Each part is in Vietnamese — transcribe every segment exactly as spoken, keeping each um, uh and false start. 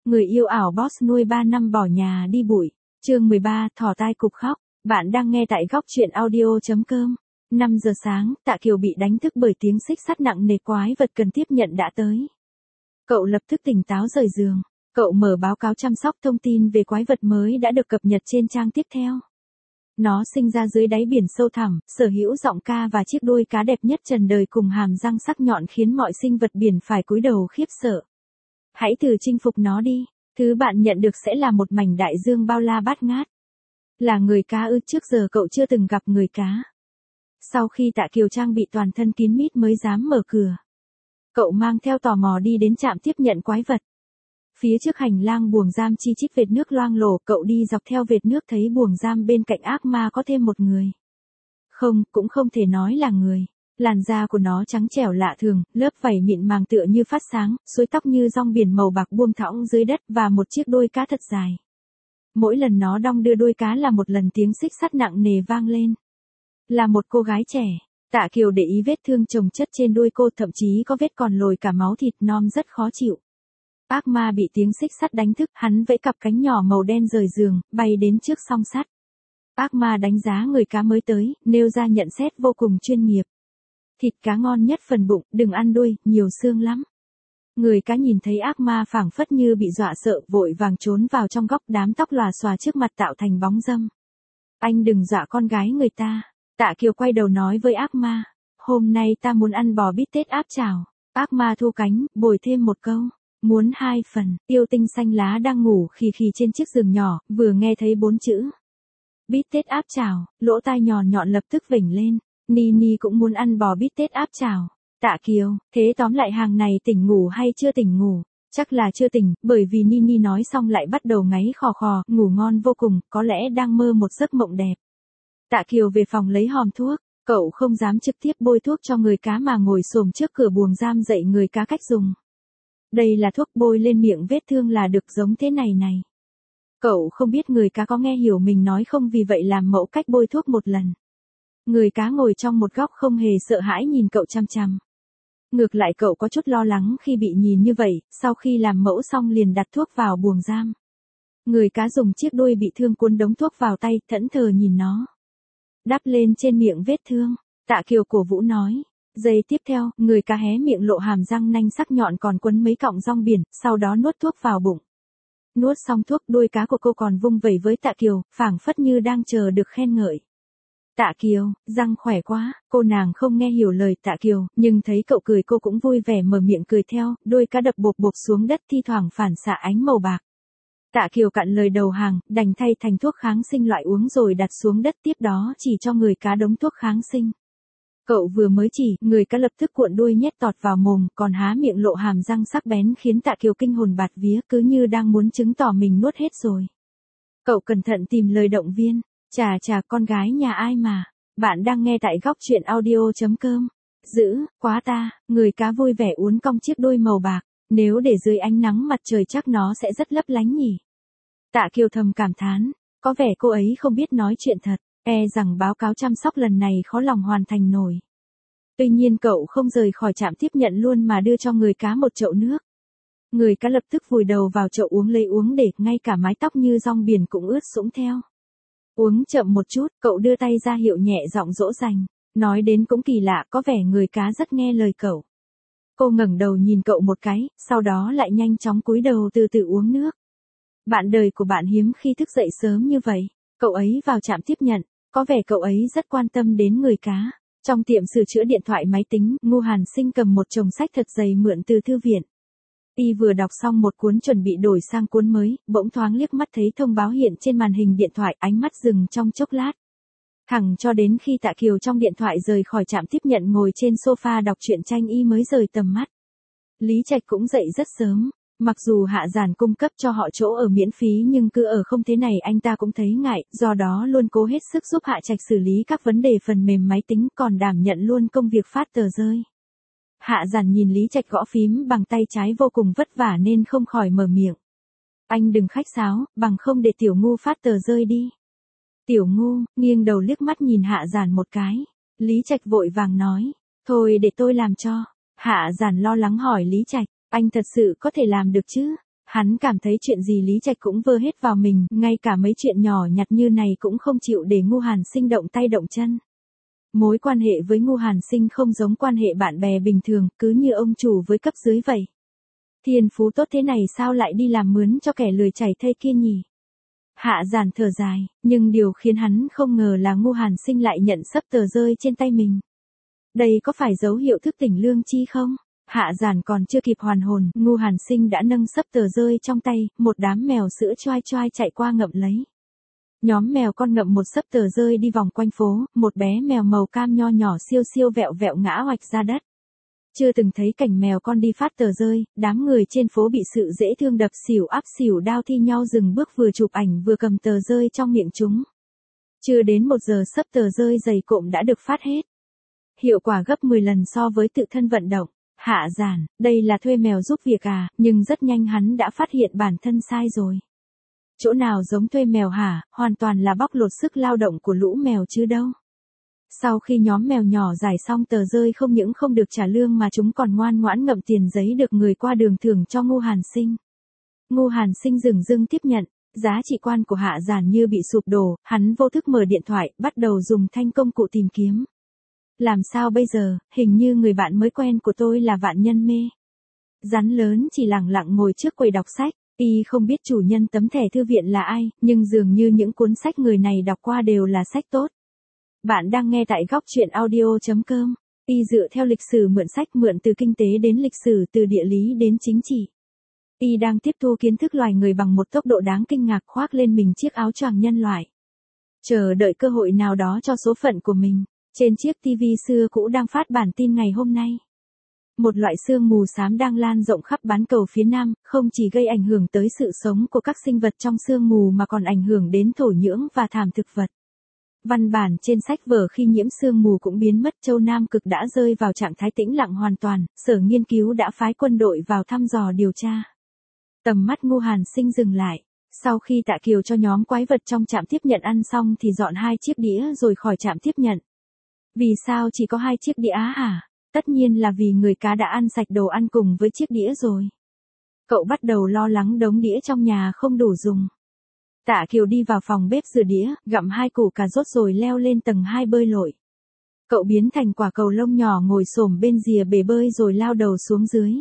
Người yêu ảo boss nuôi ba năm bỏ nhà đi bụi. Chương mười ba, thỏ tai cục khóc. Bạn đang nghe tại góc truyện audio chấm com. năm giờ sáng, Tạ Kiều bị đánh thức bởi tiếng xích sắt nặng nề, quái vật cần tiếp nhận đã tới. Cậu lập tức tỉnh táo rời giường. Cậu mở báo cáo chăm sóc thông tin về quái vật mới đã được cập nhật trên trang tiếp theo. Nó sinh ra dưới đáy biển sâu thẳm, sở hữu giọng ca và chiếc đuôi cá đẹp nhất trần đời cùng hàm răng sắc nhọn khiến mọi sinh vật biển phải cúi đầu khiếp sợ. Hãy thử chinh phục nó đi, thứ bạn nhận được sẽ là một mảnh đại dương bao la bát ngát. Là người cá ư? Trước giờ cậu chưa từng gặp người cá. Sau khi Tạ Kiều trang bị toàn thân kín mít mới dám mở cửa. Cậu mang theo tò mò đi đến trạm tiếp nhận quái vật. Phía trước hành lang buồng giam chi chít vệt nước loang lổ, cậu đi dọc theo vệt nước thấy buồng giam bên cạnh ác ma có thêm một người. Không, cũng không thể nói là người. Làn da của nó trắng trẻo lạ thường, lớp vảy mịn màng tựa như phát sáng, suối tóc như rong biển màu bạc buông thõng dưới đất và một chiếc đuôi cá thật dài. Mỗi lần nó đong đưa đuôi cá là một lần tiếng xích sắt nặng nề vang lên. Là một cô gái trẻ. Tạ Kiều để ý vết thương chồng chất trên đuôi cô, thậm chí có vết còn lồi cả máu thịt, non rất khó chịu. Ác ma bị tiếng xích sắt đánh thức, hắn vẫy cặp cánh nhỏ màu đen rời giường, bay đến trước song sắt. Ác ma đánh giá người cá mới tới, nêu ra nhận xét vô cùng chuyên nghiệp. Thịt cá ngon nhất phần bụng, đừng ăn đuôi, nhiều xương lắm. Người cá nhìn thấy ác ma phảng phất như bị dọa sợ, vội vàng trốn vào trong góc, đám tóc lòa xòa trước mặt tạo thành bóng dâm. Anh đừng dọa con gái người ta. Tạ Kiều quay đầu nói với ác ma. Hôm nay ta muốn ăn bò bít tết áp chảo. Ác ma thu cánh, bồi thêm một câu. Muốn hai phần. Yêu tinh xanh lá đang ngủ khì khì trên chiếc giường nhỏ, vừa nghe thấy bốn chữ bít tết áp chảo, lỗ tai nhọn nhọn lập tức vểnh lên. Nini cũng muốn ăn bò bít tết áp chảo. Tạ Kiều, thế tóm lại hàng này tỉnh ngủ hay chưa tỉnh ngủ? Chắc là chưa tỉnh, bởi vì Nini nói xong lại bắt đầu ngáy khò khò, ngủ ngon vô cùng, có lẽ đang mơ một giấc mộng đẹp. Tạ Kiều về phòng lấy hòm thuốc, cậu không dám trực tiếp bôi thuốc cho người cá mà ngồi xổm trước cửa buồng giam dạy người cá cách dùng. Đây là thuốc bôi lên miệng vết thương là được giống thế này này. Cậu không biết người cá có nghe hiểu mình nói không, vì vậy làm mẫu cách bôi thuốc một lần. Người cá ngồi trong một góc không hề sợ hãi nhìn cậu chăm chăm. Ngược lại cậu có chút lo lắng khi bị nhìn như vậy, sau khi làm mẫu xong liền đặt thuốc vào buồng giam. Người cá dùng chiếc đuôi bị thương cuốn đống thuốc vào tay, thẫn thờ nhìn nó. Đắp lên trên miệng vết thương, Tạ Kiều cổ vũ nói. Giây tiếp theo, người cá hé miệng lộ hàm răng nanh sắc nhọn còn quấn mấy cọng rong biển, sau đó nuốt thuốc vào bụng. Nuốt xong thuốc, đuôi cá của cô còn vung vẩy với Tạ Kiều, phảng phất như đang chờ được khen ngợi. Tạ Kiều, răng khỏe quá, cô nàng không nghe hiểu lời Tạ Kiều, nhưng thấy cậu cười cô cũng vui vẻ mở miệng cười theo, đuôi cá đập bộp bộp xuống đất thi thoảng phản xạ ánh màu bạc. Tạ Kiều cạn lời đầu hàng, đành thay thành thuốc kháng sinh loại uống rồi đặt xuống đất, tiếp đó chỉ cho người cá đống thuốc kháng sinh. Cậu vừa mới chỉ, người cá lập tức cuộn đuôi nhét tọt vào mồm, còn há miệng lộ hàm răng sắc bén khiến Tạ Kiều kinh hồn bạt vía, cứ như đang muốn chứng tỏ mình nuốt hết rồi. Cậu cẩn thận tìm lời động viên. Chà chà, con gái nhà ai mà. Bạn đang nghe tại góc truyện audio chấm com. Dữ, quá ta, người cá vui vẻ uốn cong chiếc đuôi màu bạc. Nếu để dưới ánh nắng mặt trời chắc nó sẽ rất lấp lánh nhỉ. Tạ Kiều thầm cảm thán. Có vẻ cô ấy không biết nói chuyện thật. E rằng báo cáo chăm sóc lần này khó lòng hoàn thành nổi. Tuy nhiên cậu không rời khỏi trạm tiếp nhận luôn mà đưa cho người cá một chậu nước. Người cá lập tức vùi đầu vào chậu uống lấy uống, để ngay cả mái tóc như rong biển cũng ướt sũng theo. Uống chậm một chút, cậu đưa tay ra hiệu nhẹ giọng dỗ dành. Nói đến cũng kỳ lạ, có vẻ người cá rất nghe lời cậu. Cô ngẩng đầu nhìn cậu một cái, sau đó lại nhanh chóng cúi đầu từ từ uống nước. Bạn đời của bạn hiếm khi thức dậy sớm như vậy. Cậu ấy vào trạm tiếp nhận, có vẻ cậu ấy rất quan tâm đến người cá. Trong tiệm sửa chữa điện thoại máy tính, Ngô Hàn Sinh cầm một chồng sách thật dày mượn từ thư viện. Y vừa đọc xong một cuốn chuẩn bị đổi sang cuốn mới, bỗng thoáng liếc mắt thấy thông báo hiện trên màn hình điện thoại, ánh mắt dừng trong chốc lát. Thẳng cho đến khi Tạ Kiều trong điện thoại rời khỏi trạm tiếp nhận ngồi trên sofa đọc truyện tranh y mới rời tầm mắt. Lý Trạch cũng dậy rất sớm. Mặc dù Hạ Giản cung cấp cho họ chỗ ở miễn phí nhưng cứ ở không thế này anh ta cũng thấy ngại, do đó luôn cố hết sức giúp Hạ Trạch xử lý các vấn đề phần mềm máy tính, còn đảm nhận luôn công việc phát tờ rơi. Hạ Giản nhìn Lý Trạch gõ phím bằng tay trái vô cùng vất vả nên không khỏi mở miệng. Anh đừng khách sáo, bằng không để Tiểu Ngu phát tờ rơi đi. Tiểu Ngu, nghiêng đầu liếc mắt nhìn Hạ Giản một cái. Lý Trạch vội vàng nói, thôi để tôi làm cho. Hạ Giản lo lắng hỏi Lý Trạch, anh thật sự có thể làm được chứ? Hắn cảm thấy chuyện gì Lý Trạch cũng vơ hết vào mình, ngay cả mấy chuyện nhỏ nhặt như này cũng không chịu để Ngu Hàn Sinh động tay động chân. Mối quan hệ với Ngu Hàn Sinh không giống quan hệ bạn bè bình thường, cứ như ông chủ với cấp dưới vậy. Thiên phú tốt thế này sao lại đi làm mướn cho kẻ lười chảy thây kia nhỉ? Hạ Giản thở dài, nhưng điều khiến hắn không ngờ là Ngu Hàn Sinh lại nhận sấp tờ rơi trên tay mình. Đây có phải dấu hiệu thức tỉnh lương tri không? Hạ Giản còn chưa kịp hoàn hồn, Ngu Hàn Sinh đã nâng sấp tờ rơi trong tay, một đám mèo sữa choai choai chạy qua ngậm lấy. Nhóm mèo con ngậm một sấp tờ rơi đi vòng quanh phố, một bé mèo màu cam nho nhỏ siêu siêu vẹo vẹo ngã hoạch ra đất. Chưa từng thấy cảnh mèo con đi phát tờ rơi, đám người trên phố bị sự dễ thương đập xỉu áp xỉu đao thi nhau dừng bước vừa chụp ảnh vừa cầm tờ rơi trong miệng chúng. Chưa đến một giờ sấp tờ rơi dày cộm đã được phát hết. Hiệu quả gấp mười lần so với tự thân vận động. Hạ Giản, đây là thuê mèo giúp việc à, nhưng rất nhanh hắn đã phát hiện bản thân sai rồi. Chỗ nào giống thuê mèo hả, hoàn toàn là bóc lột sức lao động của lũ mèo chứ đâu. Sau khi nhóm mèo nhỏ giải xong tờ rơi không những không được trả lương mà chúng còn ngoan ngoãn ngậm tiền giấy được người qua đường thưởng cho Ngu Hàn Sinh. Ngu Hàn Sinh dửng dưng tiếp nhận, giá trị quan của Hạ Giản như bị sụp đổ, hắn vô thức mở điện thoại, bắt đầu dùng thanh công cụ tìm kiếm. Làm sao bây giờ, hình như người bạn mới quen của tôi là Vạn Nhân Mê. Rắn lớn chỉ lặng lặng ngồi trước quầy đọc sách, y không biết chủ nhân tấm thẻ thư viện là ai, nhưng dường như những cuốn sách người này đọc qua đều là sách tốt. Bạn đang nghe tại góc truyện audio chấm com. Y dựa theo lịch sử mượn sách, mượn từ kinh tế đến lịch sử, từ địa lý đến chính trị. Y đang tiếp thu kiến thức loài người bằng một tốc độ đáng kinh ngạc, khoác lên mình chiếc áo choàng nhân loại. Chờ đợi cơ hội nào đó cho số phận của mình. Trên chiếc tivi xưa cũ đang phát bản tin ngày hôm nay. Một loại sương mù xám đang lan rộng khắp bán cầu phía Nam, không chỉ gây ảnh hưởng tới sự sống của các sinh vật trong sương mù mà còn ảnh hưởng đến thổ nhưỡng và thảm thực vật. Văn bản trên sách vở khi nhiễm sương mù cũng biến mất. Châu Nam Cực đã rơi vào trạng thái tĩnh lặng hoàn toàn, sở nghiên cứu đã phái quân đội vào thăm dò điều tra. Tầm mắt Ngu Hàn Sinh dừng lại. Sau khi Tạ Kiều cho nhóm quái vật trong trạm tiếp nhận ăn xong thì dọn hai chiếc đĩa rồi khỏi trạm tiếp nhận. Vì sao chỉ có hai chiếc đĩa hả? Tất nhiên là vì người cá đã ăn sạch đồ ăn cùng với chiếc đĩa rồi. Cậu bắt đầu lo lắng đống đĩa trong nhà không đủ dùng. Tạ Kiều đi vào phòng bếp rửa đĩa, gặm hai củ cà rốt rồi leo lên tầng hai bơi lội. Cậu biến thành quả cầu lông nhỏ ngồi xổm bên rìa bể bơi rồi lao đầu xuống dưới.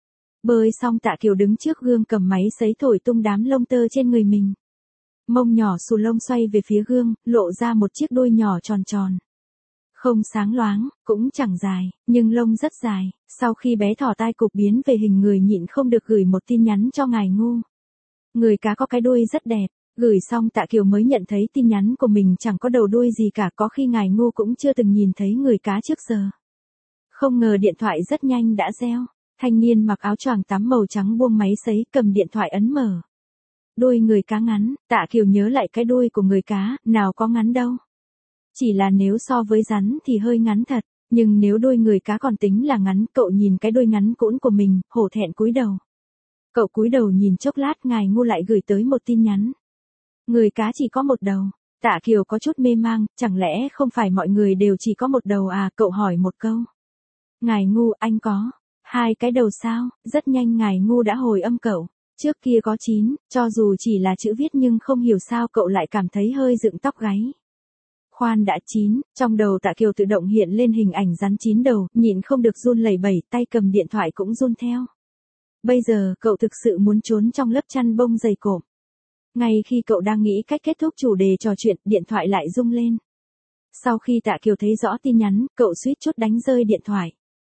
Bơi xong Tạ Kiều đứng trước gương cầm máy sấy thổi tung đám lông tơ trên người mình. Mông nhỏ xù lông xoay về phía gương, lộ ra một chiếc đuôi nhỏ tròn tròn. Không sáng loáng, cũng chẳng dài, nhưng lông rất dài. Sau khi bé thỏ tai cụp biến về hình người nhịn không được gửi một tin nhắn cho ngài Ngu. Người cá có cái đuôi rất đẹp. Gửi xong Tạ Kiều mới nhận thấy tin nhắn của mình chẳng có đầu đuôi gì cả, có khi ngài Ngu cũng chưa từng nhìn thấy người cá trước giờ. Không ngờ điện thoại rất nhanh đã reo. Thanh niên mặc áo choàng tắm màu trắng buông máy sấy, cầm điện thoại ấn mở. Đuôi người cá ngắn, Tạ Kiều nhớ lại cái đuôi của người cá, nào có ngắn đâu. Chỉ là nếu so với rắn thì hơi ngắn thật, nhưng nếu đuôi người cá còn tính là ngắn, cậu nhìn cái đuôi ngắn cũn của mình, hổ thẹn cúi đầu. Cậu cúi đầu nhìn chốc lát, ngài Ngu lại gửi tới một tin nhắn. Người cá chỉ có một đầu. Tạ Kiều có chút mê mang, chẳng lẽ không phải mọi người đều chỉ có một đầu à, cậu hỏi một câu. Ngài Ngu, anh có hai cái đầu sao? Rất nhanh ngài Ngu đã hồi âm cậu. Trước kia có chín, cho dù chỉ là chữ viết nhưng không hiểu sao cậu lại cảm thấy hơi dựng tóc gáy. Khoan đã, chín, trong đầu Tạ Kiều tự động hiện lên hình ảnh rắn chín đầu, nhịn không được run lẩy bẩy, tay cầm điện thoại cũng run theo. Bây giờ cậu thực sự muốn trốn trong lớp chăn bông dày cộm. Ngay khi cậu đang nghĩ cách kết thúc chủ đề trò chuyện, điện thoại lại rung lên. Sau khi Tạ Kiều thấy rõ tin nhắn, cậu suýt chút đánh rơi điện thoại.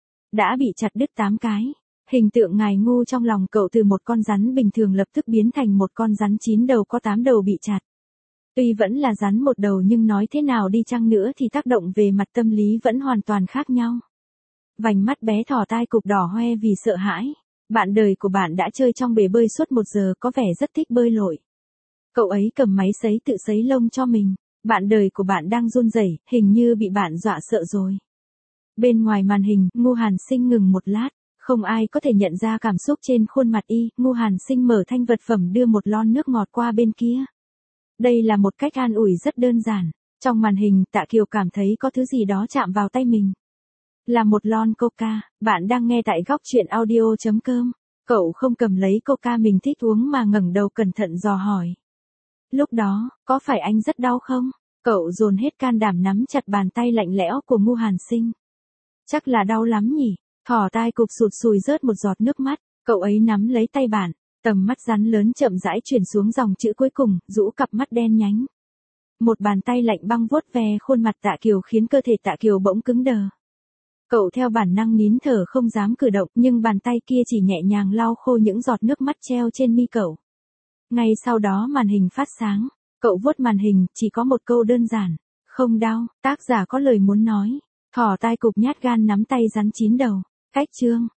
Đã bị chặt đứt tám cái. Hình tượng ngài Ngu trong lòng cậu từ một con rắn bình thường lập tức biến thành một con rắn chín đầu có tám đầu bị chặt. Tuy vẫn là rắn một đầu nhưng nói thế nào đi chăng nữa thì tác động về mặt tâm lý vẫn hoàn toàn khác nhau. Vành mắt bé thỏ tai cụp đỏ hoe vì sợ hãi. Bạn đời của bạn đã chơi trong bể bơi suốt một giờ, có vẻ rất thích bơi lội. Cậu ấy cầm máy sấy tự sấy lông cho mình. Bạn đời của bạn đang run rẩy, hình như bị bạn dọa sợ rồi. Bên ngoài màn hình, Ngu Hàn Sinh ngừng một lát. Không ai có thể nhận ra cảm xúc trên khuôn mặt y. Ngu Hàn Sinh mở thanh vật phẩm đưa một lon nước ngọt qua bên kia. Đây là một cách an ủi rất đơn giản. Trong màn hình, Tạ Kiều cảm thấy có thứ gì đó chạm vào tay mình. Là một lon coca. Bạn đang nghe tại góc truyện audio chấm com. Cậu không cầm lấy coca mình thích uống mà ngẩng đầu cẩn thận dò hỏi. Lúc đó, có phải anh rất đau không? Cậu dồn hết can đảm nắm chặt bàn tay lạnh lẽo của Ngu Hàn Sinh. Chắc là đau lắm nhỉ? Thỏ tai cục sụt sùi rớt một giọt nước mắt, cậu ấy nắm lấy tay bạn, tầm mắt rắn lớn chậm rãi chuyển xuống dòng chữ cuối cùng, rũ cặp mắt đen nhánh. Một bàn tay lạnh băng vuốt ve khuôn mặt Tạ Kiều khiến cơ thể Tạ Kiều bỗng cứng đờ. Cậu theo bản năng nín thở không dám cử động, nhưng bàn tay kia chỉ nhẹ nhàng lau khô những giọt nước mắt treo trên mi cậu. Ngay sau đó màn hình phát sáng, cậu vuốt màn hình, chỉ có một câu đơn giản, không đau, tác giả có lời muốn nói. Thỏ tai cục nhát gan nắm tay rắn chín đầu, cách chương.